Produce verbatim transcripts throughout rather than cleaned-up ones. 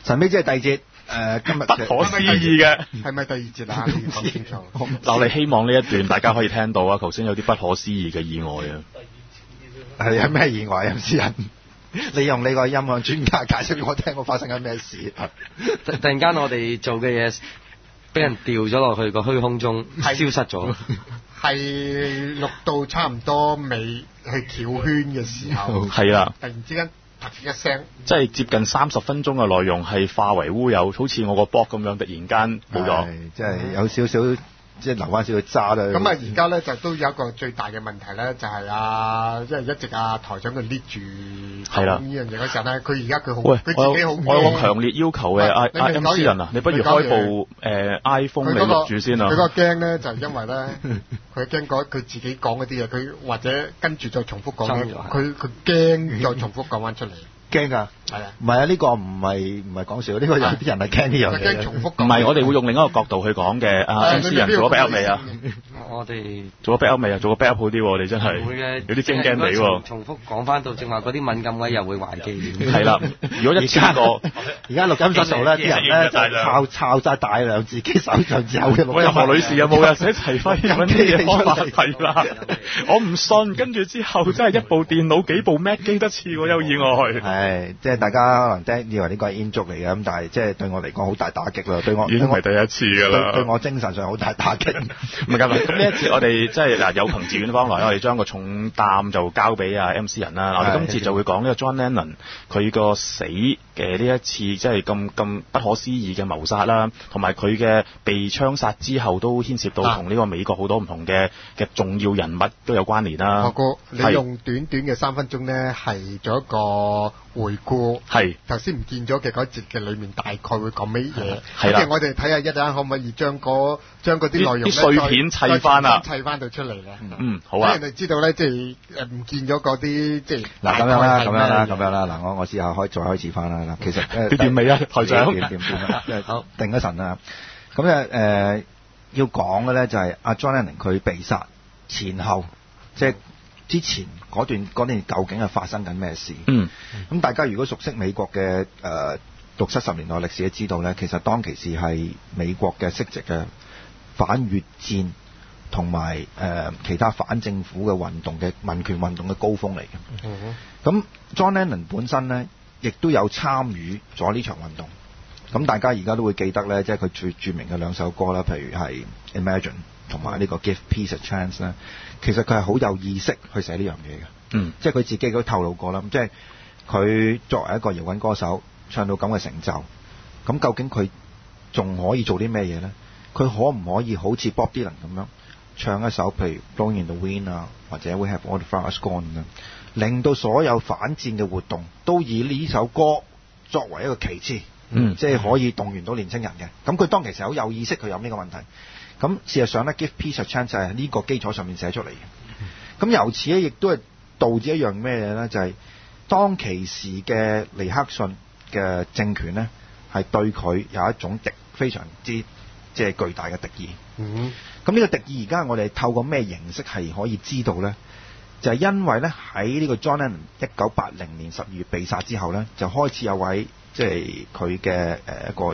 神秘之夜第二節，誒、呃、今日不可思議嘅， 係咪第二節啊？你要講清楚。 嗱，我哋希望呢一段大家可以聽到啊，頭先有啲不可思議嘅意外啊。 係有咩意外啊？私人，你用你個音響專家解釋俾我聽，我發生緊咩事？ 突突然間我哋做嘅嘢俾人掉咗落去個虛空中，消失咗。 係錄到差唔多尾去翹圈嘅時候， 係啦， 突然之間啪一聲， 即係接近三十分鐘嘅內容係化為烏有，好似我個波咁樣，突然間冇咗， 即係有少少。即係留翻少少渣啦。 咁啊，而家咧就都有一個最大嘅問題咧，就係啊，即係一直啊台長佢 lead 住講呢樣嘢嗰時候咧，佢而家佢好，佢自己好。 我有個強烈要求嘅，阿阿 M C 人啊，你不如開部誒 iPhone 嚟錄住先啊。 佢嗰個驚咧就係因為咧，佢驚講佢自己講嗰啲嘢，佢或者跟住再重複講，佢佢驚再重複講翻出嚟。 驚㗎，係啊，唔係啊，呢個唔係唔係講笑，呢個有啲人係驚呢樣嘢。 驚重複講。 唔係，我哋會用另一個角度去講嘅。阿 M C 人做咗 backup 未啊？ 我哋做咗 backup 未啊？做個 backup 好啲喎，我哋真係。 會嘅。 有啲驚驚地喎。 重複講翻到正話嗰啲敏感位又會懷記念。 係啦，如果一次過， 而家錄音室度咧，啲人咧就抄抄曬大量自己手上有嘅錄音。 任何女士有冇啊？寫齊輝揾啲嘢方法係啦。我唔信，跟住之後真係一部電腦幾部 Mac 機得次喎，有意外。 係，即係大家。可能聽以為呢個係 in 足嚟嘅，咁但係即係對我嚟講好大打擊啦，對我已經係第一次㗎啦， 對我精神上好大打擊。 唔係㗎，咁呢一次我哋即係嗱有朋自遠方來，我哋將個重擔就交俾阿 M C 人啦。我哋今次就會講呢個 John Lennon 佢個死嘅呢一次即係咁咁不可思議嘅謀殺啦，同埋佢嘅被槍殺之後都牽涉到同呢個美國好多唔同嘅嘅重要人物都有關聯啦。 阿哥，你用短短嘅三分鐘咧，係做一個回顧。係頭先唔見咗嘅嗰節嘅裏面大概會講乜嘢？係啦，我哋睇下一陣可唔可以將嗰將嗰啲內容啲碎片砌翻啊， 砌翻到出嚟咧。 嗯，好啊。 俾人哋知道咧，即係誒唔見咗嗰啲即係嗱咁樣啦，咁樣啦，咁樣啦。嗱，我我試下開再開始翻啦。嗱，其實誒掂未啊，台長？ 掂掂掂好，定一神啦。咁咧誒要講嘅咧就係阿 John Lennon 佢被殺前後，即係。之前嗰段嗰段究竟係發生緊咩事？嗯，咁大家如果熟悉美國嘅誒六七十年代歷史都知道咧，其實當其時係美國嘅息直嘅反越戰同埋誒其他反政府嘅運動嘅民權運動嘅高峰嚟嘅。嗯，咁 John Lennon 本身咧亦都有參與咗呢場運動。咁大家而家都會記得咧，即係佢最著名嘅兩首歌啦，譬如係 Imagine 同埋呢個 Give Peace a Chance 咧。其實佢係好有意識去寫呢樣嘢嘅，嗯，即係佢自己都透露過啦。即係佢作為一個搖滾歌手，唱到咁嘅成就，咁究竟佢仲可以做啲咩嘢咧？佢可唔可以好似 Bob Dylan 咁樣唱一首譬如 Blowing in the Wind 啊，或者 We Have All the Flowers Gone 啊，令到所有反戰嘅活動都以呢首歌作為一個旗幟，嗯，即係可以動員到年青人嘅。咁佢當其時好有意識去諗呢個問題。咁事實上咧 ，Give Peace a Chance 就係呢個基礎上面寫出嚟嘅。咁由此咧，亦都係導致一樣咩嘢咧？就係、是、當其時嘅尼克遜嘅政權咧，係對佢有一種敵非常之即係巨大嘅敵意。嗯，咁呢個敵意而家我哋透過咩形式係可以知道咧？就係、是、因為咧喺呢個 John Lennon 一九八零年十二月被殺之後咧，就開始有位即係佢嘅誒一個誒誒誒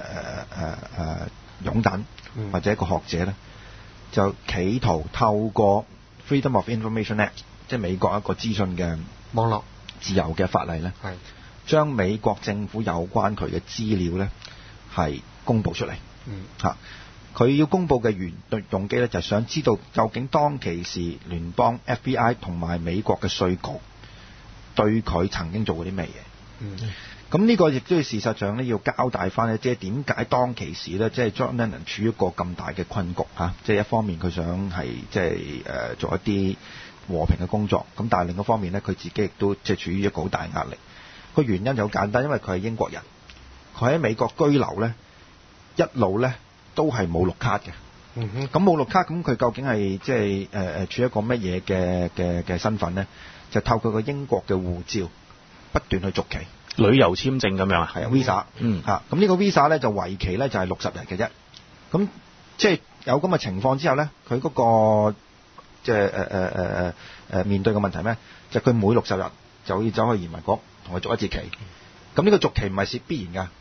擁躉。或者一個學者咧，就企圖透過 Freedom of Information Act， 即係美國一個資訊嘅網絡自由嘅法例咧，係將美國政府有關佢嘅資料咧係公佈出嚟。嗯，嚇佢要公佈嘅原動機咧，就係想知道究竟當其時聯邦 F B I 同埋美國嘅稅局對佢曾經做過啲咩嘢。嗯。咁呢個亦都係事實上咧，要交代翻咧，即係點解當其時咧，即係 John Lennon 處於一個咁大嘅困局嚇，即係一方面佢想係即係誒做一啲和平嘅工作，咁但係另一方面咧，佢自己亦都即係處於一個好大壓力。個原因就好簡單，因為佢係英國人，佢喺美國居留咧，一路咧都係冇綠卡嘅。嗯哼。咁冇綠卡，咁佢究竟係即係誒誒處於一個乜嘢嘅嘅嘅身份咧？就透過個英國嘅護照不斷去續期。 旅遊簽證咁樣啊， 係啊 Visa，嗯嚇，咁呢個 Visa 咧就為期咧就係六十日嘅啫。咁即係有咁嘅情況之後咧，佢嗰個即係誒誒誒誒誒面對嘅問題咩？就佢每六十日就要走去移民局同佢續一次期。咁呢個續期唔係必然㗎，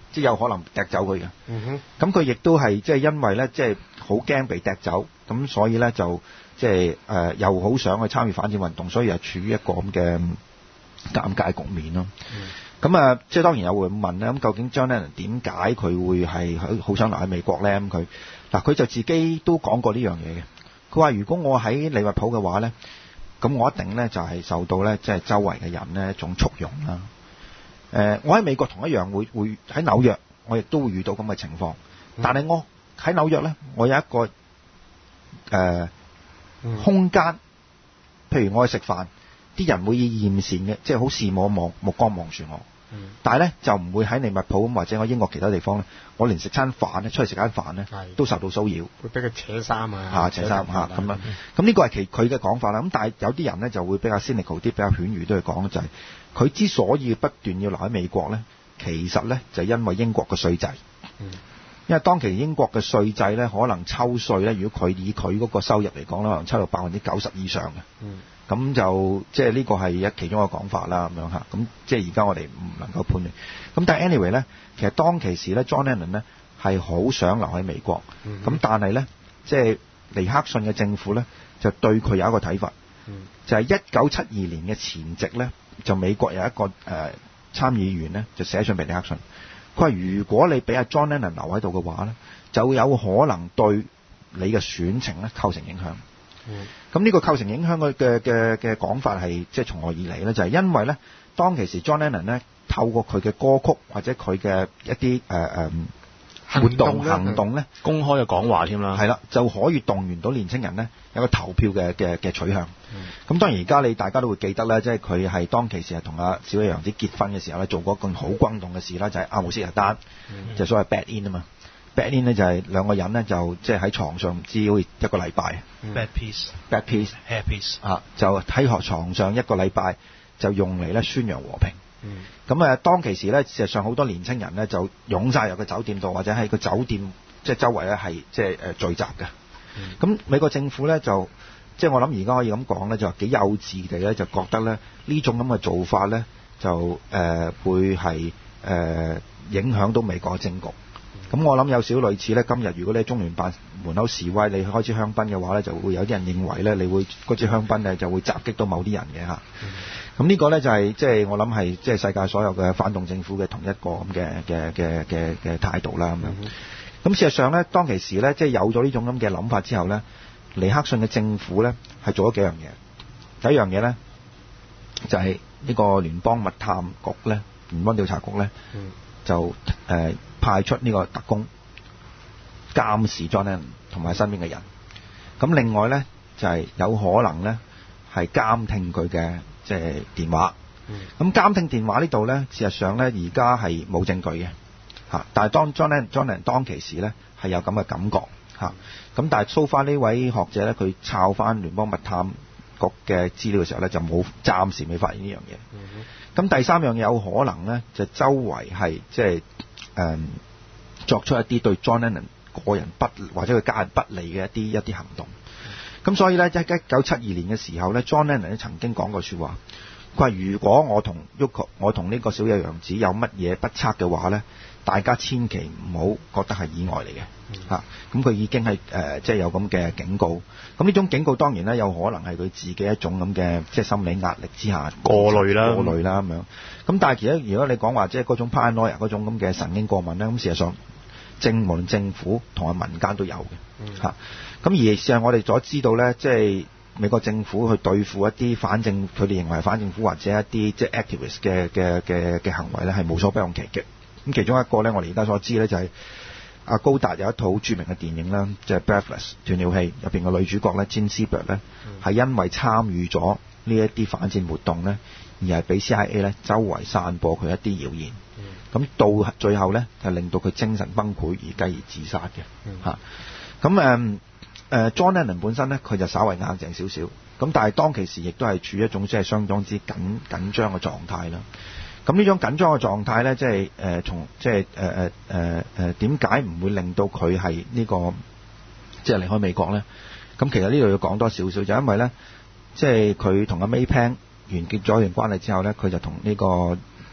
即係有可能踢走佢嘅。 嗯哼。 咁佢亦都係即係因為咧，即係好驚被踢走，咁所以咧就即係誒又好想去參與反戰運動，所以係處於一個咁嘅尷尬局面咯。咁啊、嗯，即係當然有會問咧，咁究竟 John Lennon 點解佢會係好想留喺美國咧？咁佢嗱佢就自己都講過呢樣嘢嘅。佢話：如果我喺利物浦嘅話咧，咁我一定咧就係受到咧即係周圍嘅人咧一種簇擁啦。誒、呃，我喺美國同一樣會會喺紐約，我亦都會遇到咁嘅情況。但係我喺紐約咧，我有一個誒、呃嗯、空間，譬如我去食飯，啲人會以艷羨嘅，即係好羨慕望目光望住我。嗯、但係咧就唔會喺利物浦或者我英國其他地方咧，我連食餐飯咧，出去食間飯咧，都受到騷擾， 會俾佢扯衫啊， 嚇扯衫嚇咁樣。咁呢個係其佢嘅講法啦。咁但係有啲人咧就會比較 cynical 啲，比較犬儒都去講，就係、是、佢之所以不斷要留喺美國咧，其實咧就係、因為英國嘅稅制。嗯、因為當期英國嘅稅制咧，可能抽稅咧，如果佢以佢嗰個收入嚟講咧，可能抽到百分之九十以上嘅。嗯咁就即係呢個係一其中一個講法啦，咁樣嚇。咁即係而家我哋唔能夠判斷。咁但係 anyway 咧，其實當其時咧 John Lennon 咧係好想留喺美國。咁、嗯、但係咧，即係尼克遜嘅政府咧就對佢有一個睇法，嗯、就係一九七二年嘅前夕咧，就美國有一個誒、呃、參議員咧就寫信俾尼克遜，佢話如果你俾阿 John Lennon 留喺度嘅話咧，就有可能對你嘅選情咧構成影響。咁呢、嗯、個構成影響嘅嘅嘅嘅講法係即係從何而嚟咧？就係、是、因為咧，當其時 John Lennon 咧透過佢嘅歌曲或者佢嘅一啲誒誒活動行動咧， 公開嘅講話添啦， 係啦，就可以動員到年青人咧有個投票嘅嘅嘅取向。咁、嗯、當然而家你大家都會記得咧，即係佢係當其時係同阿小野洋子結婚嘅時候咧，做過一件好轟動嘅事啦，就係、是、阿姆斯特丹，嗯、就所謂 bed in 啊嘛。bed in 咧就係兩個人咧就即係喺床上唔知好似一個禮拜。 bad piece，bad piece，hair piece 啊，就喺學床上一個禮拜就用嚟咧宣揚和平。咁啊、嗯，當其時咧，事實上好多年青人咧就湧晒入個酒店度，或者喺個酒店即係周圍咧係即係誒聚集嘅。咁、嗯、美國政府咧就即係我諗而家可以咁講咧，就幾幼稚地咧就覺得咧呢種咁嘅做法咧就誒、呃、會係誒、呃、影響到美國嘅政局。咁我諗有少類似咧，今日如果你喺中聯辦門口示威，你開支香檳嘅話咧，就會有啲人認為咧，你會嗰支香檳咧就會襲擊到某啲人嘅嚇。咁、嗯、呢個咧就係即係我諗係即係世界所有嘅反動政府嘅同一個咁嘅嘅嘅嘅嘅態度啦咁樣。咁、嗯、事實上咧，當其時咧，即係有咗呢種咁嘅諗法之後咧，尼克遜嘅政府咧係做咗幾樣嘢。第一樣嘢咧就係、是、呢個聯邦密探局咧，聯邦調查局咧。嗯就誒、呃、派出呢個特工監視 John Lennon 同埋身邊嘅人。咁另外咧就係、是、有可能咧係監聽佢嘅即係電話。咁監、嗯、聽電話呢度咧，事實上咧而家係冇證據嘅嚇。但係當 John Lennon John Lennon 當其時咧係有咁嘅感覺嚇。咁、嗯、但係 so far 呢位學者咧，佢抄翻聯邦密探局嘅資料嘅時候咧，就冇暫時未發現呢樣嘢。咁、嗯、第三樣嘢有可能咧，就周圍係即係誒作出一啲對 John Lennon 個人不或者佢家人不利嘅一啲一啲行動。咁、嗯、所以咧，喺一九七二年嘅時候咧 ，John Lennon 曾經講過説話，佢話如果我同 Yoko 我同呢個小野洋子有乜嘢不測嘅話咧，大家千祈唔好覺得係意外嚟嘅。嚇，咁佢已經係誒即係有咁嘅警告。咁呢種警告當然咧有可能係佢自己一種咁嘅即係心理壓力之下過濾啦， 過濾啦咁樣。咁但係其實如果你講話即係嗰種 paranoia 嗰種咁嘅神經過敏咧，咁事實上政無論政府同埋民間都有嘅嚇。咁、嗯、而事實我哋所知道咧，即係美國政府去對付一啲反政，佢哋認為反政府或者一啲即係 activist 嘅嘅嘅嘅行為咧，係無所不用其極。咁其中一個咧，我哋而家所知咧就係、是。阿高達有一套好著名嘅電影啦，就係、是《Breathless》斷了氣，入邊嘅女主角咧，Jean Seberg咧，係、嗯、因為參與咗呢一啲反戰活動咧，而係俾 C I A 咧周圍散播佢一啲謠言，咁、嗯、到最後咧就令到佢精神崩潰而繼而自殺嘅嚇。咁誒誒 John Lennon 本身咧，佢就稍為硬淨少少，咁但係當其時亦都係處於一種即係相當之緊緊張嘅狀態啦。咁呢種緊張嘅狀態咧，即係誒從即係誒誒誒誒點解唔會令到佢係呢個即係離開美國咧？咁其實呢度要講多少少，就因為咧，即係佢同阿 May Pang 完結咗一段關係之後咧，佢就同呢個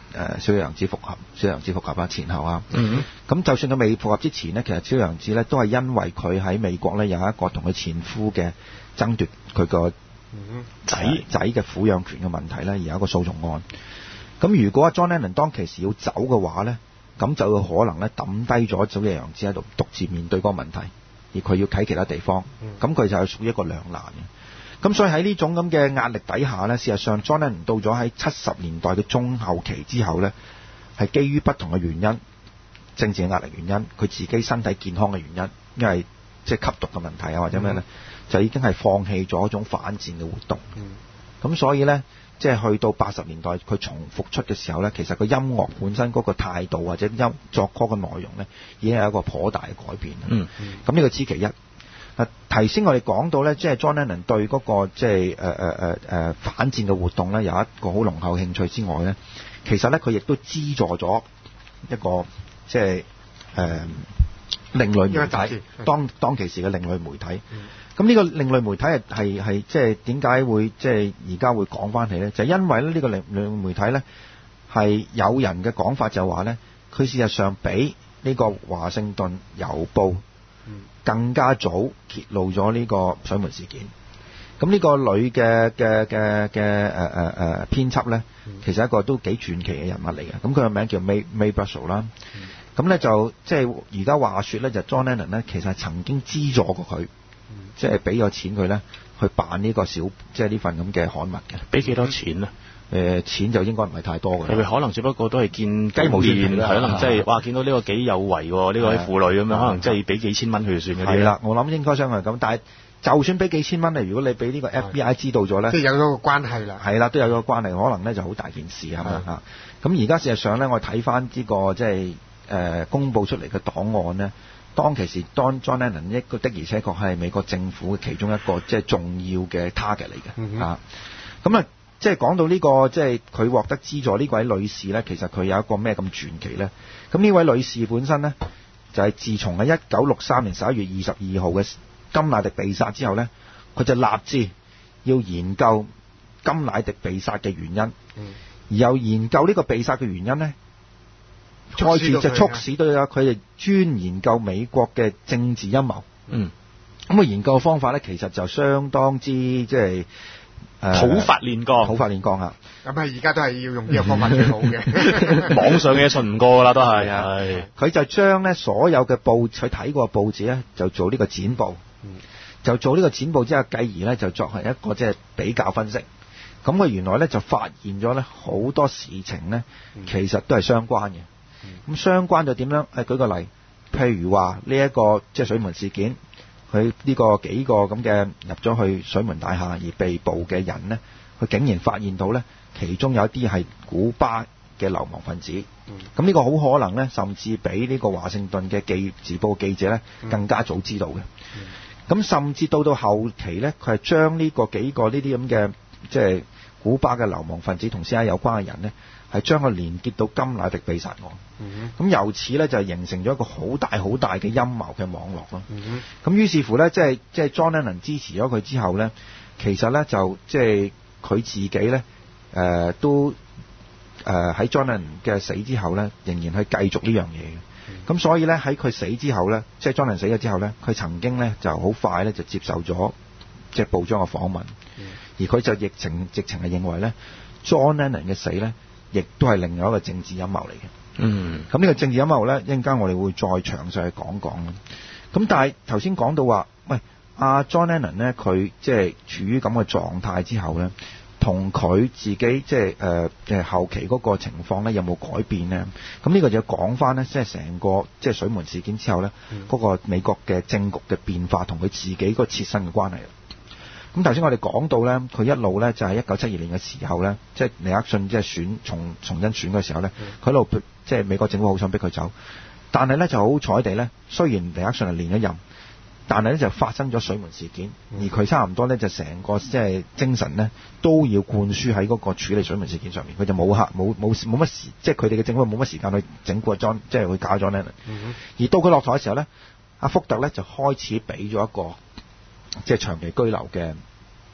誒小野洋子復合，小野洋子復合啊前後啊。 嗯咁就算佢未復合之前呢，其實小野洋子咧都係因為佢喺美國咧有一個同佢前夫嘅爭奪佢個仔仔嘅撫養權嘅問題咧，而有一個訴訟案。咁如果 John Lennon 當其時要走嘅話咧，咁就有可能咧抌低咗小野洋子喺度獨自面對嗰個問題，而佢要睇其他地方，咁佢就係屬於一個兩難嘅。咁所以喺呢種咁嘅壓力底下呢，事實上 John Lennon 到咗喺七十年代嘅中後期之後呢，係基於不同嘅原因，政治嘅壓力原因，佢自己身體健康嘅原因，因為即係吸毒嘅問題啊或者咩呢，就已經係放棄咗一種反戰嘅活動。咁、嗯、所以呢，即係去到八十年代佢重復出嘅時候呢，其實個音樂本身嗰個態度或者音作歌嘅內容呢，已經係一個頗大嘅改變。嗯，咁呢個知其一。啊！頭先我哋講到咧，即係 John Lennon 對嗰個即係誒誒誒誒反戰嘅活動咧，有一個好濃厚興趣之外咧，其實咧佢亦都資助咗一個即係誒另類媒體，當當其時嘅另類媒體。咁、嗯、呢個另類媒體係係係即係點解會即係而家會講翻起咧？就係、因為咧呢個另類媒體咧係有人嘅講法就話咧，佢事實上比呢個華盛頓郵報更加早揭露咗呢個水門事件。咁呢個女嘅嘅嘅嘅誒誒誒編輯咧，其實一個都幾傳奇嘅人物嚟嘅。咁佢個名叫 May May Brussel 啦。咁咧就即係而家話說咧，就 John Lennon 咧其實係曾經資助過佢，即係俾咗錢佢咧去辦呢個小即係呢份咁嘅刊物嘅。 俾幾多錢啊？ 誒、呃、錢就應該唔係太多嘅， 佢可能只不過都係見雞毛蒜皮啦， 可能即係哇見到呢個幾有為喎，呢、呢個啲婦女咁樣，可能即係俾幾千蚊佢就算嗰啲。係啦， 我諗應該相係咁，但係就算俾幾千蚊你，如果你俾呢個 F B I 知道咗咧， 即係有咗個關係啦。 係啦，都有咗個關係，可能咧就好大件事係咪啊？咁而家事實上咧，我睇翻呢個即係誒公佈出嚟嘅檔案咧，當其時當 John Lennon 一個的而且確係美國政府其中一個即係重要嘅 target 嚟嘅、嗯、啊。咁啊。即係講到呢、這個，即係佢獲得資助呢位女士呢，其實佢有一個咩咁傳奇呢？咁呢位女士本身呢，就係、是、自從喺一九六三年十一月二十二號嘅甘迺迪被殺之後呢，佢就立志要研究甘迺迪被殺嘅原因，嗯、而又研究呢個被殺嘅原因呢，開始就促使到佢哋專研究美國嘅政治陰謀。嗯，咁個研究方法呢，其實就相當之即係。 土法煉鋼， 土法煉鋼啊！ 咁啊，而家都係要用呢個方法最好嘅。 網上嘅信唔過㗎啦，都係。 係。佢就將咧所有嘅報，佢睇過嘅報紙咧，就做呢個剪報。嗯。就做呢個剪報之後，繼而咧就作係一個即係比較分析。咁佢原來咧就發現咗咧好多事情咧，其實都係相關嘅。咁、嗯、相關就點樣？誒，舉個例，譬如話呢一個即係水門事件。佢呢個幾個咁嘅入咗去水門大廈而被捕嘅人呢，佢竟然發現到呢，其中有一啲係古巴嘅流亡分子。咁、嗯、呢個好可能呢，甚至比呢個華盛頓嘅記時報記者呢更加早知道嘅。咁、嗯、甚至到到後期呢，佢係將呢個幾個呢啲咁嘅即係古巴嘅流亡分子同 C I A 有關嘅人呢，係將佢連結到甘迺迪被殺案。咁、嗯、由此呢，就形成咗一個好大好大嘅陰謀嘅網絡咯。咁、嗯、於是乎呢，即係即係 John Lennon 支持咗佢之後呢，其實呢，就即係佢自己呢，誒、呃、都誒喺、呃、John Lennon 嘅死之後呢，仍然去繼續呢樣嘢嘅。咁、嗯、所以呢，喺佢死之後呢，即係 John Lennon 死咗之後呢，佢曾經呢就好快呢就接受咗即係報章嘅訪問，嗯、而佢就疫情直情係認為呢 John Lennon 嘅死呢，亦都係另外一個政治陰謀嚟嘅。嗯，咁呢個政治陰謀咧，一陣間我哋會再詳細去講講。咁但係頭先講到話，喂，阿 John Lennon 咧，佢即係處於咁嘅狀態之後咧，同佢自己即係誒誒後期嗰個情況咧，有冇改變咧？咁呢個就要講翻咧，即係成個即係水門事件之後咧，嗰、嗯、個美國嘅政局嘅變化同佢自己個切身嘅關係。咁頭先我哋講到咧，佢一路咧就係一九七二年嘅時候咧，即係尼克遜即係選重重新選嘅時候咧，佢、嗯、一路即係美國政府好想逼佢走，但係咧就好彩地咧，雖然尼克遜係連咗任，但係咧就發生咗水門事件，而佢差唔多咧就成個即係精神咧都要灌輸喺嗰個處理水門事件上面，佢就冇客冇冇冇乜時，即係佢哋嘅政府冇乜時間去整個 John，即係去搞咗 Lennon。而到佢落台嘅時候咧，阿福特咧就開始俾咗一個即係長期居留嘅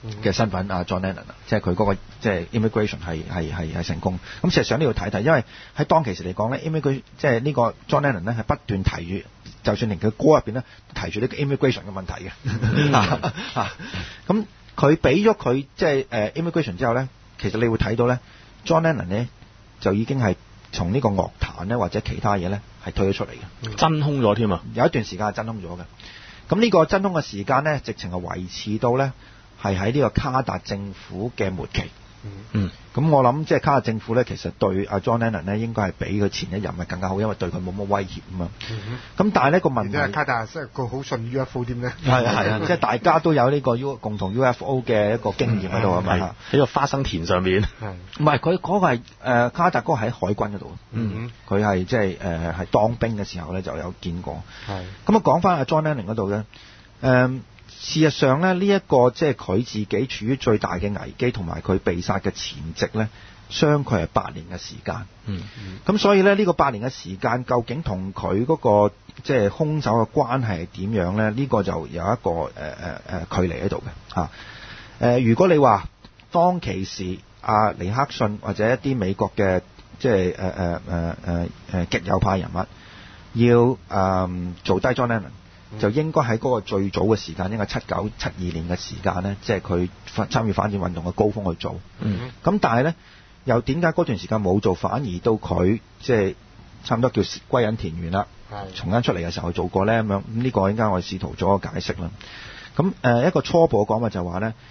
嘅身份啊 John Lennon 啊，即係佢嗰個即係 immigration 係係係係成功。咁事實上呢度睇睇，因為喺當其時嚟講咧 immigration 即係呢個 John Lennon 咧係不斷提住，就算連佢歌入邊咧提住呢個 immigration 嘅問題嘅。啊，咁佢俾咗佢即係誒 immigration 之後咧，其實你會睇到咧 John Lennon 咧就已經係從呢個樂壇咧或者其他嘢咧係退咗出嚟嘅， 真空咗添啊！ 有一段時間係真空咗嘅。咁呢個真空嘅時間咧，直情係維持到咧。係喺呢個卡達政府嘅末期， 嗯， 咁我諗即係卡達政府咧，其實對阿 John Lennon 咧應該係比佢前一任係更加好，因為對佢冇乜威脅啊嘛。咁、嗯、但係呢個問題， 而且卡達即係個好信 U F O 添咧， 係啊係啊，即係大家都有呢個 U 共同 U F O 嘅一個經驗喺度啊嘛， 喺個花生田上面， 唔係佢嗰個係誒、呃、卡達嗰個喺海軍嗰度， 嗯， 佢係即係誒係當兵嘅時候咧就有見過， 係咁啊講翻阿 John Lennon 嗰度咧，誒、呃。事實上咧，呢、這、一個即係佢自己處於最大嘅危機，同埋佢被殺嘅前夕咧，相距係八年嘅時間。 嗯， 咁所以咧，呢、這個八年嘅時間，究竟同佢嗰個即係兇手嘅關係係點樣咧？呢、這個就有一個誒誒誒距離喺度嘅嚇。誒、呃，如果你話當其時阿尼克遜或者一啲美國嘅即係誒誒誒誒誒極右派人物要誒、呃、做低 John Lennon，就應該喺嗰個最早嘅時間，應該七九七二年嘅時間呢，即係佢參與反戰運動嘅高峰去做。 嗯， 咁但係呢，又點解嗰段時間冇做，反而到佢即係差唔多叫歸隱田園啦，重新出嚟嘅時候去做過呢？咁樣？咁呢個應該我哋試圖做一個解釋啦。咁誒、呃、一個初步嘅講法就係話呢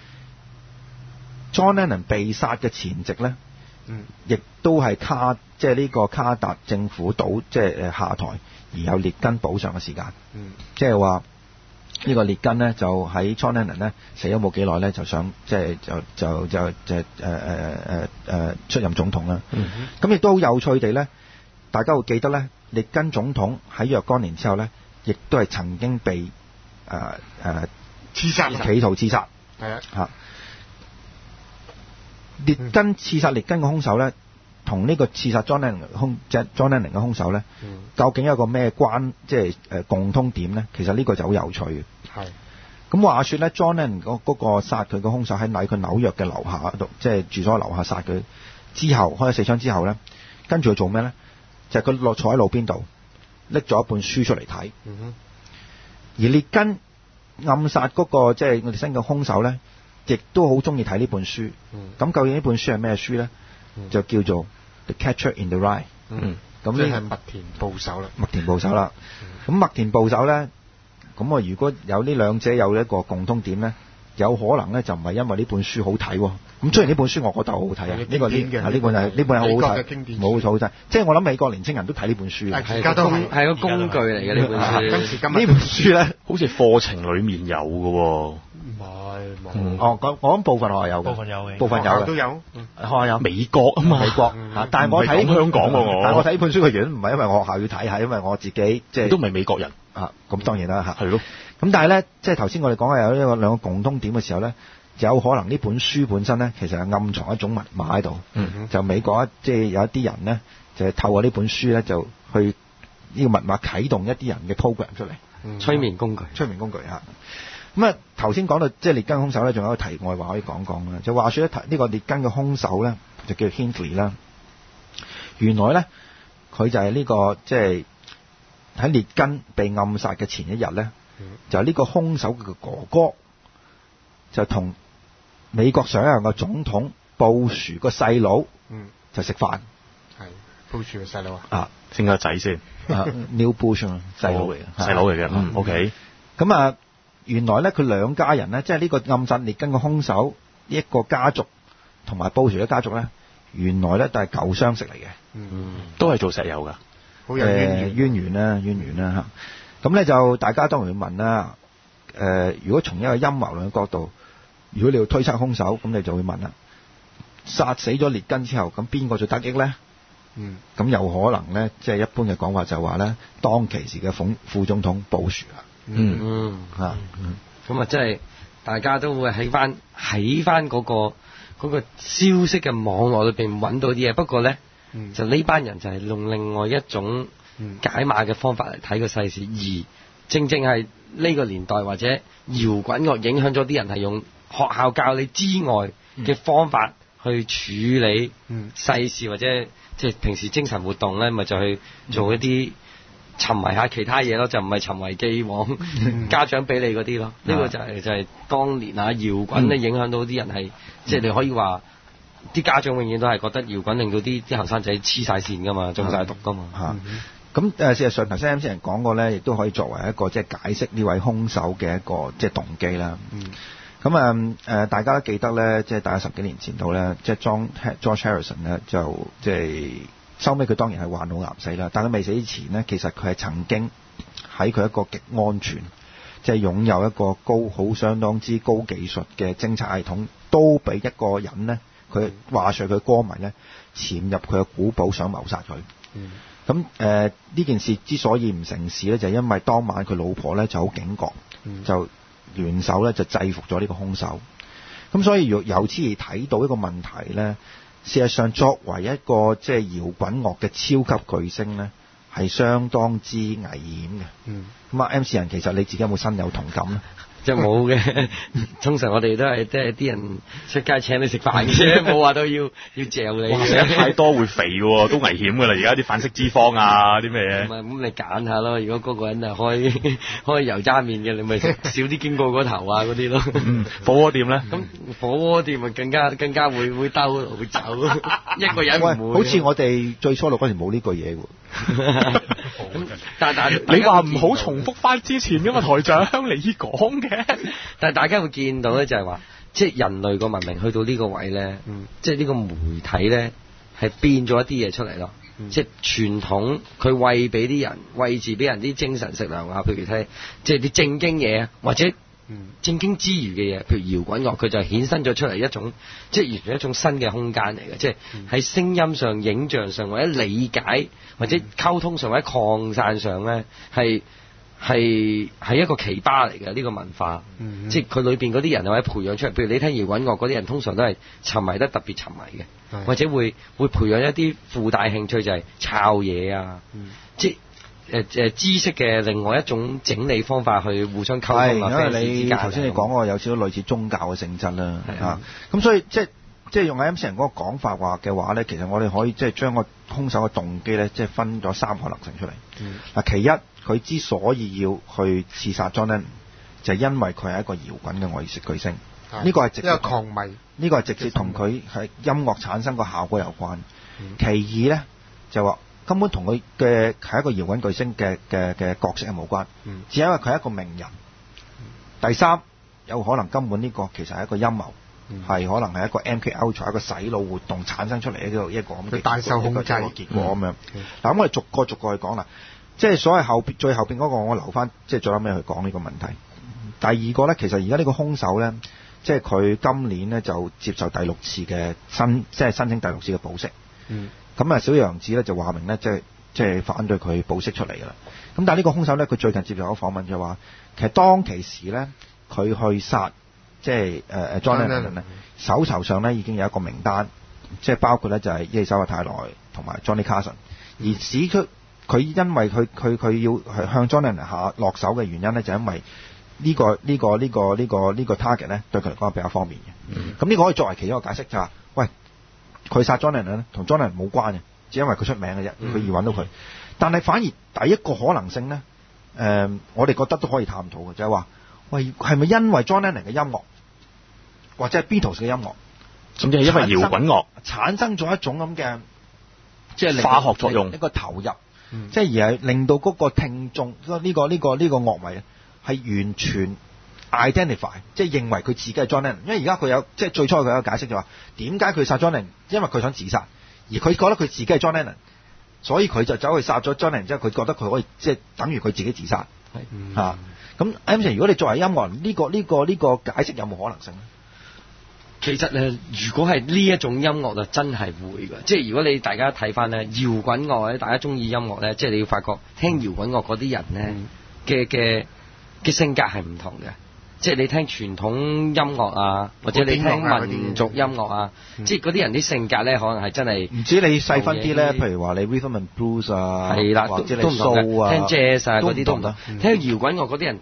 John Lennon 被殺嘅前夕呢，嗯，亦都係卡即係呢個卡達政府倒即係誒下台。而有列根補償嘅時間，嗯，即係話呢個列根呢，就喺 John Lennon 呢死咗冇幾耐呢，就想即係就就就就誒誒誒誒出任總統啦。咁亦都好有趣地呢，大家會記得呢，列根總統喺若干年之後呢，亦都係曾經被誒誒刺殺，企圖刺殺。係啊，嚇列根刺殺列根嘅兇手呢，同呢個刺殺 John Lennon 兇即係 John Lennon 嘅兇手咧，嗯、究竟有個咩關即係誒共通點咧？其實呢個就好有趣嘅。係咁話說咧 ，John Lennon 嗰嗰個殺佢嘅兇手喺喺佢紐約嘅樓下度，即係住所樓下殺佢之後，開咗四槍之後咧，跟住佢做咩咧？就係佢落坐喺路邊度，拎咗一本書出嚟睇。嗯、哼而列根暗殺嗰、嗰個即係我哋新嘅兇手咧，亦都好中意睇呢本書。咁、嗯、究竟呢本書係咩書咧？嗯、就叫做 The Catcher in the Rye。嗯，咁呢係麥田捕手啦。麥田捕手啦。咁麥、嗯、田捕手咧，咁我如果有呢兩者有一個共通點咧，有可能咧就唔係因為呢本書好睇喎。咁雖然呢本書我覺得好好睇啊，呢、嗯這個呢呢本係呢本係好好睇，冇好睇。即係我諗美國年青人都睇呢本書。而家都係個工具嚟嘅呢本書。今時今日呢本書咧，好似課程裡面有嘅喎。唔係冇。哦，我我諗部分學校有嘅。部分有嘅。部分有嘅。都有。學校有。美國啊嘛。美國。嚇！但係我睇香港喎我。但係我睇呢本書嘅原因唔係因為我學校要睇，係因為我自己即係。都唔係美國人。啊，咁當然啦嚇。係咯。咁但係咧，即係頭先我哋講嘅有一個兩個共通點嘅時候咧。有可能呢本書本身咧，其實係暗藏一種密碼喺度。嗯哼，就美國一即係有一啲人咧，就係透過呢本書咧，就去呢個密碼啟動一啲人嘅 program 出嚟。嗯、催眠工具，催眠工具嚇。咁啊，頭先講到即係列根兇手咧，仲有一個題外話可以講講啦。就話說咧，呢個列根嘅兇手咧，就叫 Hinckley 啦。原來咧，佢就係呢、這個即係喺列根被暗殺嘅前一日咧，嗯、就係呢個兇手嘅哥哥就同美國上一任嘅總統布殊個細佬，嗯，就食飯。係布殊個細佬啊？啊， 姓個仔先。 啊，Neil Bush 啊，細佬嚟嘅， 細佬嚟嘅。嗯 ，OK。 咁啊，原來咧佢兩家人咧，即係呢個暗殺列根嘅兇手一個家族，同埋布殊嘅家族咧，原來咧都係舊相識嚟嘅。 嗯，都係做石油㗎。 好有淵源，淵源啦，淵源啦嚇。咁咧就大家當然會問啦。誒、呃，如果從一個陰謀論嘅角度，如果你要推測兇手，咁你就會問啦：殺死咗列根之後，咁邊個最得益咧？嗯，咁有可能咧，即係一般嘅講法就話咧，當其時嘅副副總統布殊啦。嗯嗯嚇， 咁啊，即係大家都會喺翻喺翻嗰個嗰個消息嘅網絡裏邊揾到啲嘢。不過咧，嗯、就呢班人就係用另外一種解碼嘅方法嚟睇個世事，而正正係呢個年代或者搖滾樂影響咗啲人係用學校教你之外嘅方法去處理世事，或者即係平時精神活動咧，咪就去做一啲沉迷下其他嘢咯，就唔係沉迷既往家長俾你嗰啲咯。呢個就係就係當年啊搖滾咧影響到啲人係，即係你可以話啲家長永遠都係覺得搖滾令到啲啲後生仔黐晒線噶嘛，中晒毒噶嘛。 嚇咁誒，事實上頭先 M C 人講過咧，亦都可以作為一個即係解釋呢位兇手嘅一個即係動機啦。咁啊誒，大家都記得咧，即係大概十幾年前度咧，即係 John George Harrison 咧，就即係收尾佢當然係患腦癌死啦。但係未死之前咧，其實佢係曾經喺佢一個極安全，即係擁有一個高好相當之高技術嘅偵察系統，都俾一個人咧，佢話說佢歌迷咧潛入佢嘅古堡想謀殺佢。嗯咁誒呢件事之所以唔成事咧，就係因為當晚佢老婆咧就好警覺，嗯、就聯手咧就制服咗呢個兇手。咁所以由由此而睇到一個問題咧，事實上作為一個即係搖滾樂嘅超級巨星咧，係相當之危險嘅。嗯，咁啊 M C 人其實你自己有冇身有同感咧？ 就冇嘅，通常我哋都係即係啲人出街請你食飯嘅啫，冇話到要要嚼你。 哇！食得太多會肥喎，都危險㗎啦！而家啲反式脂肪啊，啲咩嘢？ 唔係咁，你揀下咯。如果嗰個人係開開油渣麵嘅，你咪食少啲經過嗰頭啊嗰啲咯。 嗯，火鍋店咧？ 咁火鍋店咪更加更加會會兜會走，一個人唔會。 好似我哋最初錄嗰時冇呢個嘢喎。 但但你話唔好重複翻之前㗎嘛，台長你講嘅。 但係大家會見到咧，就係話，即係人類個文明去到呢個位咧，嗯、即係呢個媒體咧係變咗一啲嘢出嚟咯。嗯、即係傳統佢餵俾啲人，餵住俾人啲精神食糧啊，譬如睇，即係啲正經嘢，或者正經之餘嘅嘢，譬如搖滾樂，佢就衍生咗出嚟一種，即係完全一種新嘅空間嚟嘅，即係喺聲音上、影像上或者理解或者溝通上或者擴散上咧係。係係一個奇葩嚟嘅呢個文化，嗯、即係佢裏邊嗰啲人或者培養出嚟。譬如你聽搖滾樂嗰啲人，通常都係沉迷得特別沉迷嘅，的或者會會培養一啲附帶興趣，就係抄嘢啊，嗯、即係誒誒知識嘅另外一種整理方法去互相溝通啊。 因為你頭先你講過有少少類似宗教嘅性質啦，嚇咁的所以即係即係用 M C 人嗰個講法話嘅話咧，其實我哋可以即係將個兇手嘅動機咧，即係分咗三個可能性出嚟。嗱、嗯，其一。佢之所以要去刺殺 John Lennon，就係因為佢係一個搖滾嘅外籍巨星，呢的個係直接一個狂迷，呢個係直接同佢係音樂產生個效果有關。嗯、其二咧就話根本同佢嘅係一個搖滾巨星嘅嘅嘅角色係冇關，嗯、只係因為佢係一個名人。嗯、第三有可能根本呢個其實係一個陰謀，係、嗯、可能係一個 M K Ultra 一個洗腦活動產生出嚟一個一個咁嘅大受控制結果咁樣。嗱、嗯，咁、嗯、我哋逐個逐個去講啦。即係所謂後邊最後邊嗰個，我留翻即係最後尾去講呢個問題。第二個咧，其實而家呢個兇手咧，即係佢今年咧就接受第六次嘅申，即係申請第六次嘅保釋。嗯。咁啊，小楊子咧就話明咧，即係即係反對佢保釋出嚟㗎啦。咁但係呢個兇手咧，佢最近接受咗訪問就話，其實當其時咧，佢去殺即係誒誒 John Lennon 咧，手頭上咧已經有一個名單，即係包括咧就係伊利沙伯泰萊同埋 Johnny Carson，而指出。佢因為佢佢佢要向 John Lennon 下落手嘅原因咧，就係、因為呢、這個呢、這個呢、這個呢、這個呢、這個 target 咧對佢嚟講係比較方便嘅。咁呢、嗯、個可以作為其中一個解釋就係、是，喂，佢殺 John Lennon 咧同 John Lennon 冇關嘅，只因為佢出名嘅啫，佢易揾到佢。嗯、但係反而第一個可能性咧，誒、呃，我哋覺得都可以探討嘅，就係、是、話，喂，係咪因為 John Lennon 嘅音樂，或者係 Beatles 嘅音樂， 甚至係因為搖滾樂產生咗一種咁嘅，即係化學作用， 一個投入。嗯、即係而係令到嗰個聽眾，呢、呢個呢、呢個呢、呢個樂迷係完全 identify，即係認為佢自己係 John Lennon。因為而家佢有即係最初佢有個解釋就話，點解佢殺 John Lennon？因為佢想自殺，而佢覺得佢自己係 John Lennon，所以佢就走去殺咗 John Lennon 之後，佢覺得佢可以即係等於佢自己自殺。係咁、嗯啊、M Sir，如果你作為音樂人，呢、呢個呢、呢個呢、呢個解釋有冇可能性咧？ 其實誒，如果係呢一種音樂就真係會㗎，即係如果你大家睇翻咧搖滾樂或者大家中意音樂咧，即係你要發覺聽搖滾樂嗰啲人咧嘅嘅嘅性格係唔同嘅，即係你聽傳統音樂啊，或者你聽民族音樂啊，即係嗰啲人啲性格咧，可能係真係唔知你細分啲咧，譬如話你 Rhythm and Blues 啊， 係啦， 或者你都唔同 Soul 啊， 聽 Jazz 啊嗰啲都唔同，聽搖滾樂嗰啲人特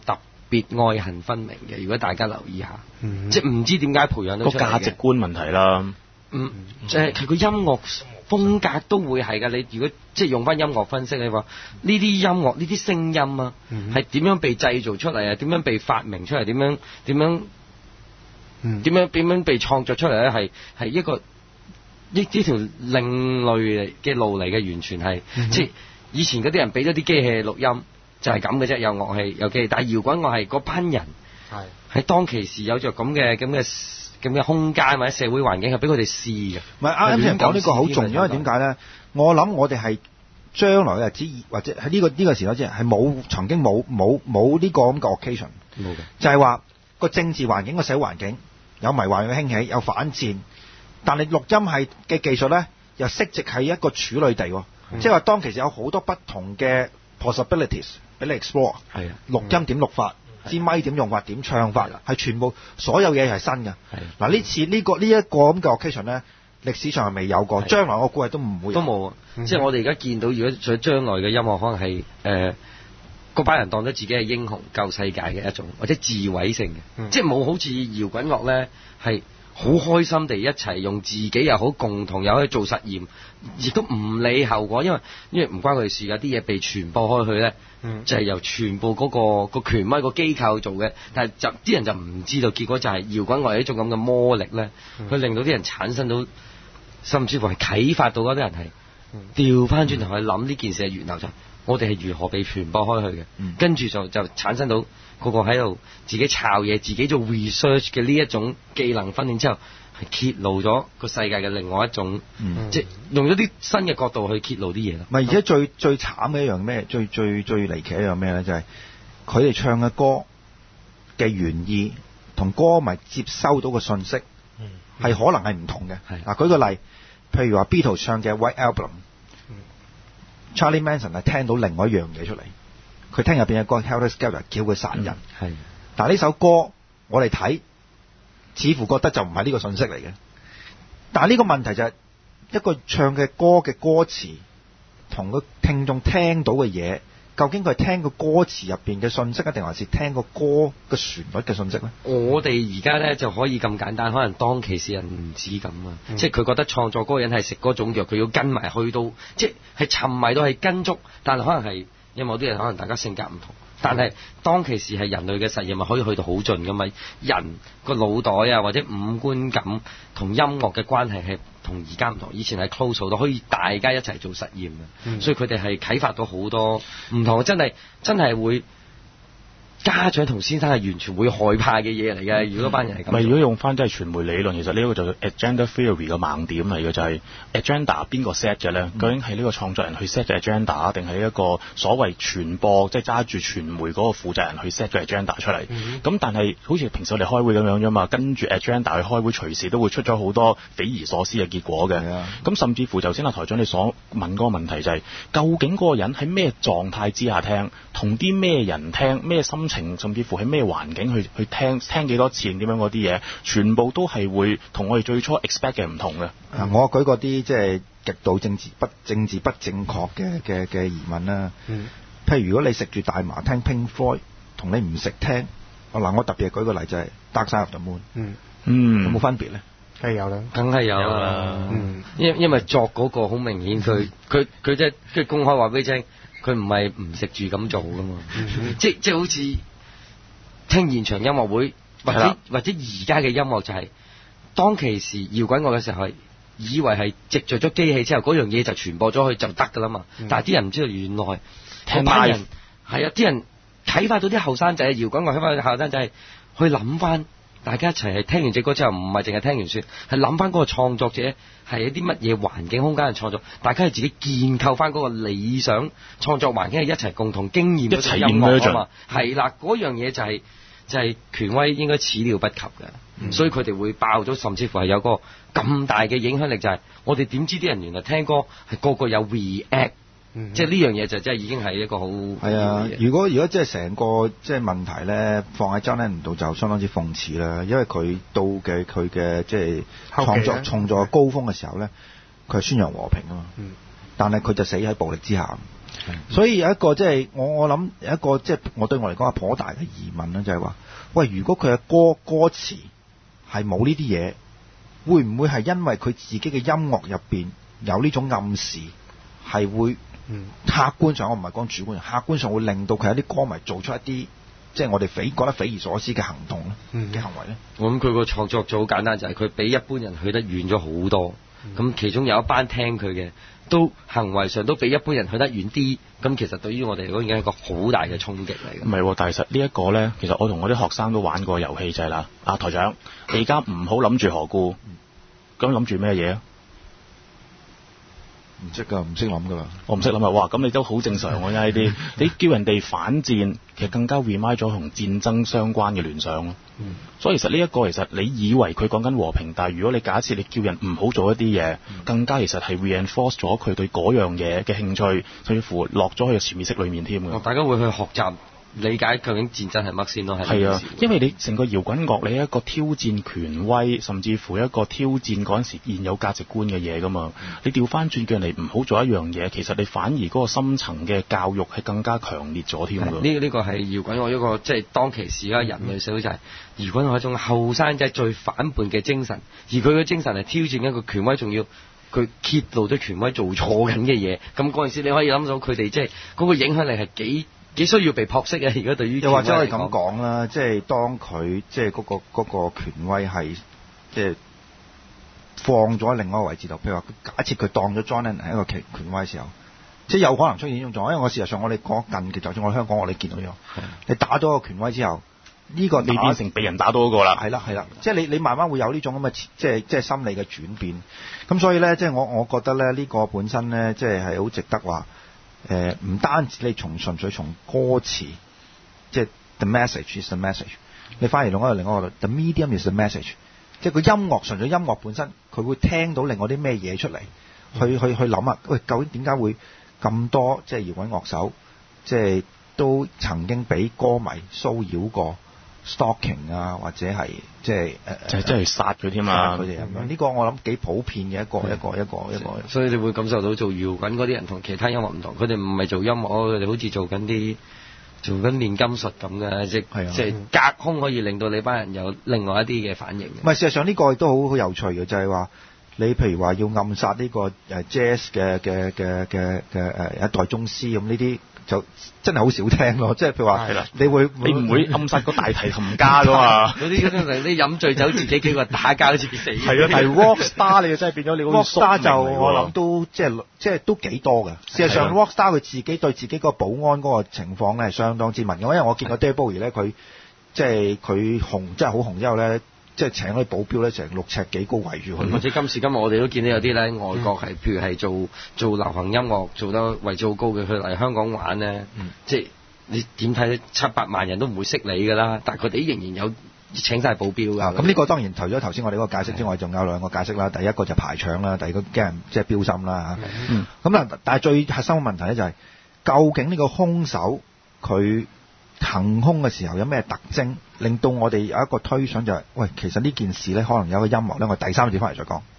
別愛恨分明嘅。如果大家留意下， 嗯、 即係唔知點解培養到個價值觀問題啦。 嗯，即係佢個音樂風格都會係㗎。你如果即係用翻音樂分析，你話呢啲音樂呢啲聲音啊，係點、嗯、樣被製造出嚟啊？點樣被發明出嚟？點樣點樣？點樣點樣被創作出嚟咧？係係一個呢呢條另類嘅路嚟嘅，完全係、嗯、即係以前嗰啲人俾咗啲機器錄音就係咁嘅啫，有樂器有機器，但係搖滾樂係嗰班人係喺當其時有着咁嘅咁嘅咁嘅空間或者社會環境係俾佢哋試嘅。 唔係啱先講呢個好重要，因為點解咧？我諗我哋係將來嘅日子，或者喺呢、呢個呢、呢個時代之前係冇曾經冇冇冇呢個咁嘅 occasion，冇嘅，就係話個政治環境個社會環境。有迷幻嘅興起，有反戰，但係錄音係嘅技術咧，又適值係一個處女地喎，嗯、即係話當其實有好多不同嘅 possibilities 俾你 explore，係啊，錄音點錄法，支咪點用法，點唱法，係全部所有嘢係新嘅。嗱呢次呢、呢個呢一、呢個咁嘅 occasion 咧，歷史上係未有過，將來我估計都唔會有都冇。嗯、即係我哋而家見到，如果在將來嘅音樂可能係誒。嗰班人當咗自己係英雄救世界嘅一種，或者自毀性嘅，嗯、即係冇好似搖滾樂咧係好開心地一齊用自己又好共同又可以做實驗，亦都唔理後果，因為因為唔關佢哋事㗎，啲嘢被傳播開去咧，嗯、就係由全部嗰、嗰個、嗰個權威個機構做嘅，但係就啲人就唔知道，結果就係搖滾樂係一種咁嘅魔力咧，佢、嗯、令到啲人產生到，甚至乎係啟發到嗰啲人係調翻轉頭去諗呢件事嘅源頭就。我哋係如何被傳播開去嘅，嗯、跟住就就產生到個個喺度自己抄嘢、自己做 research 嘅呢一種技能訓練之後，係揭露咗個世界嘅另外一種，嗯、即係用咗啲新嘅角度去揭露啲嘢咯。唔係，而且最最慘嘅一樣咩？最最最離奇一樣咩咧？就係佢哋唱嘅歌嘅原意同歌迷接收到嘅信息係、嗯、可能係唔同嘅。嗱、嗯，舉個例，譬如話 Beatles 唱嘅 White Album。Charlie Manson 係聽到另外一樣嘢出嚟，佢聽入邊嘅歌 Helter Skelter 叫佢殺人，係、嗯，但係呢首歌我哋睇，似乎覺得就唔係呢個信息嚟嘅。但係呢個問題就係、是、一個唱嘅歌嘅歌詞同個聽眾聽到嘅嘢，究竟佢係聽個歌詞入邊嘅信息啊，定還是聽個歌嘅旋律嘅信息咧？我哋而家咧就可以咁簡單，可能當其時人唔止咁啊，嗯、即係佢覺得創作嗰個人係食嗰種藥，佢要跟埋去到，即係沉迷到係跟足，但係可能係因為某啲人可能大家性格唔同，但係當其時係人類嘅實驗，咪可以去到好盡噶嘛？人個腦袋啊，或者五官感同音樂嘅關係係同而家唔同，以前係 close 好多，可以大家一齊做實驗嘅，嗯、所以佢哋係啟發到好多唔同，真係真係會。家長同先生係完全會害怕嘅嘢嚟嘅，如果班人係咁。咪如果用翻即係傳媒理論，其實呢一個就係 agenda theory 嘅盲點嚟嘅，就係、是、agenda 邊個 set 嘅咧？嗯、究竟係呢個創作人去 set 嘅 agenda，定係一個所謂傳播即係揸住傳媒嗰個負責人去 set 嘅 agenda 出嚟？咁、嗯、但係好似平時我哋開會咁樣啫嘛，跟住 agenda 去開會，隨時都會出咗好多匪夷所思嘅結果嘅。咁、嗯、甚至乎頭先阿台長你所問嗰個問題就係、是，究竟嗰個人喺咩狀態之下聽，同啲咩人聽，咩心情，甚至乎喺咩環境去去聽，聽幾多次點樣嗰啲嘢，全部都係會同我哋最初 expect 嘅唔同嘅。嗯、我舉個啲即係極度政治不政治不正確嘅嘅嘅疑問啦。嗯、譬如如果你食住大麻聽 Pink Floyd，同你唔食聽，嗱我特別舉個例就係 Dark Side of the Moon。嗯嗯，有冇分別咧？梗係有啦，梗係有啦。嗯，因因為作嗰個好明顯，佢佢佢即係即係公開話俾你聽，佢唔係唔食住咁做噶嘛。嗯、即即係好似。聽現場音樂會，或者或者而家嘅音樂就係、是、當其時搖滾樂嘅時候，係以為係藉著咗機器之後，嗰樣嘢就傳播咗去就得噶啦嘛。嗯、但係啲人唔知道原來聽班人係啊，啲人啟發到啲後生仔，搖滾樂啟發到啲後生仔去諗翻，大家一齊係聽完隻歌之後，唔係淨係聽完算，係諗翻嗰個創作者係一啲乜嘢環境空間嘅創作，大家係自己建構翻嗰個理想創作環境，係一齊共同經驗嗰種音樂啊嘛。係啦，嗰樣嘢就係、是。就係權威應該始料不及嘅，嗯、所以佢哋會爆咗，甚至乎係有個咁大嘅影響力。就係我哋點知啲人原來聽歌係個個有 react，嗯、即係呢樣嘢就真係已經係一個好係啊！如果如果即係成個即係問題咧，放喺 John Lennon 度就相當之諷刺啦。因為佢到嘅佢嘅即係創作創作高峰嘅時候咧，佢係宣揚和平啊嘛。嗯、但係佢就死喺暴力之下。 所以有一個即係我我諗有一個即係我對我嚟講係頗大嘅疑問咧，就係話，喂，如果佢嘅歌歌詞係冇呢啲嘢，會唔會係因為佢自己嘅音樂入邊有呢種暗示，係會客觀上我唔係講主觀上，客觀上會令到佢有啲歌迷做出一啲即係我哋匪覺得匪夷所思嘅行動咧嘅、嗯、行為咧？ 我諗佢個創作就好簡單，就係佢比一般人去得遠咗好多。咁、嗯、其中有一班聽佢嘅，都行為上都比一般人去得遠啲。咁其實對於我哋嚟講已經係一個好大嘅衝擊嚟嘅。 唔係，但係其實呢一個咧，其實我同我啲學生都玩過遊戲就係啦。啊，台長，你而家唔好諗住何故，咁諗住咩嘢啊？ 唔識噶，唔識諗噶啦。 我唔識諗啊！哇，咁你都好正常喎呢啲。你叫人哋反戰，其實更加 remind 咗同戰爭相關嘅聯想咯。嗯。所以其實呢一個其實你以為佢講緊和平，但係如果你假設你叫人唔好做一啲嘢，嗯、更加其實係 reinforce 咗佢對嗰樣嘢嘅興趣，甚至乎落咗去個潛意識裏面添嘅。 大家會去學習理解究竟戰爭係乜先咯？ 係啊，因為你成個搖滾樂，你係一個挑戰權威，甚至乎一個挑戰嗰陣時現有價值觀嘅嘢噶嘛。嗯、你調翻轉叫人哋唔好做一樣嘢，其實你反而嗰個深層嘅教育係更加強烈咗添㗎。呢呢、呢個係搖滾樂一個即係當其時啦，人類社會就係搖滾樂係一種後生仔最反叛嘅精神，而佢嘅精神係挑戰一個權威，仲要佢揭露咗權威做錯緊嘅嘢。咁嗰陣時你可以諗到佢哋即係嗰個影響力係幾幾需要被撲熄啊！而家對於又或者可以咁講啦，即係當佢即係嗰個嗰個權威係即係放咗喺另外一個位置度，譬如話假設佢當咗 John Lennon 係一個權權威嘅時候，即係有可能出現呢種狀況。因為我事實上我哋講近嘅，就算我哋香港我哋見到呢個，你打咗個權威之後，呢個你變成被人打到嗰個啦。 係啦係啦，即係你你慢慢會有呢種咁嘅即係即係心理嘅轉變。咁所以咧，即係我我覺得咧呢個本身咧，即係係好值得話。誒、呃、唔單止你從純粹從歌詞，即係 the message is the message，你翻嚟另外一個另外一個 the medium is the message， 即係個音樂純粹音樂本身，佢會聽到另外啲咩嘢出嚟，去去去諗下，喂，究竟點解會咁多即係搖滾樂手，即係都曾經俾歌迷騷擾過 stalking 啊，或者係即係誒， 就係真係殺佢添啊！ 佢哋咁樣呢個我諗幾普遍嘅一個一個一個一個， 所以你會感受到做搖滾嗰啲人同其他音樂唔同，佢哋唔係做音樂，佢哋好似做緊啲做緊煉金術咁嘅，即係即係隔空可以令到你班人有另外一啲嘅反應嘅。 唔係，事實上呢個亦都好好有趣嘅，就係話你譬如話要暗殺呢個誒 jazz 嘅嘅嘅嘅嘅誒一代宗師咁呢啲。就真係好少聽咯，即係譬如話，你會你唔會暗殺個大提琴家噶嘛？ 嗰啲嗰啲飲醉酒自己幾個打交自己死。 係啊，但係 rock star 你就真係變咗你嗰個 rock star 就我諗都即係即係都幾多嘅。事實上 rock star 佢自己對自己個保安嗰個情況咧係相當之敏感，因為我見過 David Bowie 咧，佢即係佢紅即係好紅之後咧。即係請嗰啲保鏢咧，成六尺幾高圍住佢。 或者今時今日我哋都見到有啲咧，外國係譬如係做做流行音樂做得位置好高嘅，佢嚟香港玩咧，嗯、即係你點睇七百萬人都唔會識你㗎啦，但係佢哋仍然有請晒保鏢㗎。咁呢、嗯、個當然除咗頭先我哋嗰個解釋之外，仲有兩個解釋啦。第一個就排場啦，第二個驚人即係標心啦嚇。咁啦、嗯，但係最核心嘅問題咧就係、是，究竟呢個兇手佢行兇嘅時候有咩特徵，令到我哋有一個推想就係、是，喂，其實呢件事咧可能有一個陰謀咧。我第三節翻嚟再講。